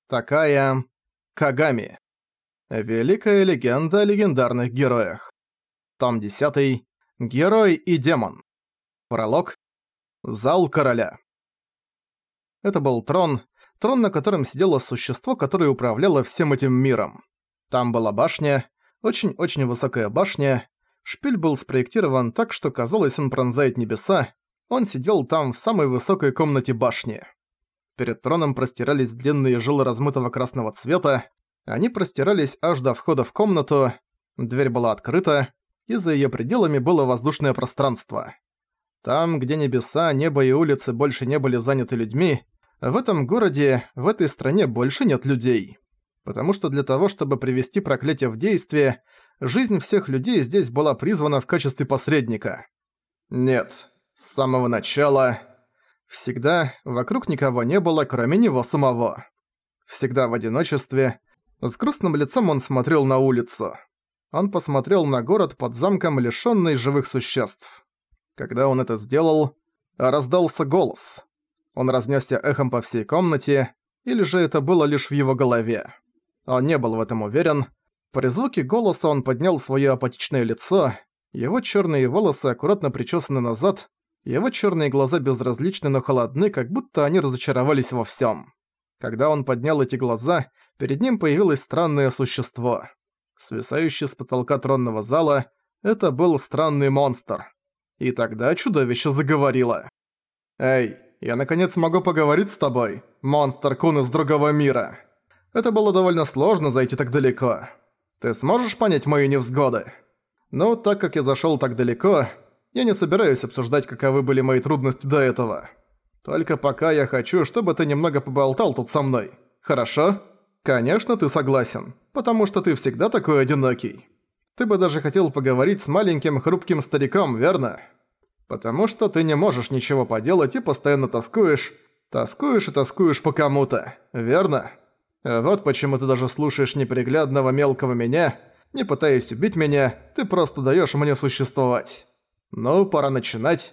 Такая Кагами. Великая легенда о легендарных героях. Том 10. Герой и демон. Пролог. Зал короля. Это был трон, на котором сидело существо, которое управляло всем этим миром. Там была башня, очень-очень высокая башня. Шпиль был спроектирован так, что казалось, он пронзает небеса. Он сидел там в самой высокой комнате башни. Перед троном простирались длинные жилы размытого красного цвета. Они простирались аж до входа в комнату. Дверь была открыта, и за её пределами было воздушное пространство. Там, где небеса, небо и улицы больше не были заняты людьми, в этом городе, в этой стране больше нет людей. Потому что для того, чтобы привести проклятие в действие, жизнь всех людей здесь была призвана в качестве посредника. Нет, с самого начала... Всегда вокруг никого не было, кроме него самого. Всегда в одиночестве. С грустным лицом он смотрел на улицу. Он посмотрел на город под замком, лишённый живых существ. Когда он это сделал, раздался голос. Он разнесся эхом по всей комнате, или же это было лишь в его голове. Он не был в этом уверен. При звуке голоса он поднял своё апатичное лицо, его чёрные волосы аккуратно причесаны назад, его чёрные глаза безразличны, но холодны, как будто они разочаровались во всём. Когда он поднял эти глаза, перед ним появилось странное существо. Свисающий с потолка тронного зала, это был странный монстр. И тогда чудовище заговорило. «Эй, я наконец могу поговорить с тобой, монстр-кун из другого мира. Это было довольно сложно зайти так далеко. Ты сможешь понять мои невзгоды? Ну, так как я зашёл так далеко, я не собираюсь обсуждать, каковы были мои трудности до этого. Только пока я хочу, чтобы ты немного поболтал тут со мной. Хорошо? Конечно, ты согласен, потому что ты всегда такой одинокий. Ты бы даже хотел поговорить с маленьким хрупким стариком, верно? Потому что ты не можешь ничего поделать и постоянно тоскуешь и тоскуешь по кому-то, верно? Вот почему ты даже слушаешь неприглядного мелкого меня, не пытаясь убить меня, ты просто даёшь мне существовать. Ну, пора начинать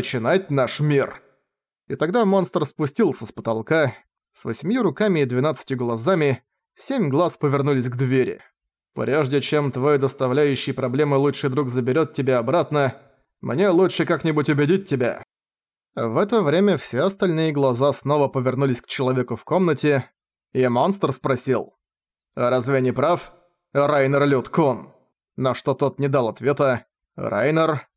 наш мир». И тогда монстр спустился с потолка, с 8 руками и 12 глазами, 7 глаз повернулись к двери. «Прежде чем твой доставляющий проблемы лучший друг заберёт тебя обратно, мне лучше как-нибудь убедить тебя». В это время все остальные глаза снова повернулись к человеку в комнате, и монстр спросил: «Разве я не прав, Райнер Людкун?» На что тот не дал ответа. Райнер...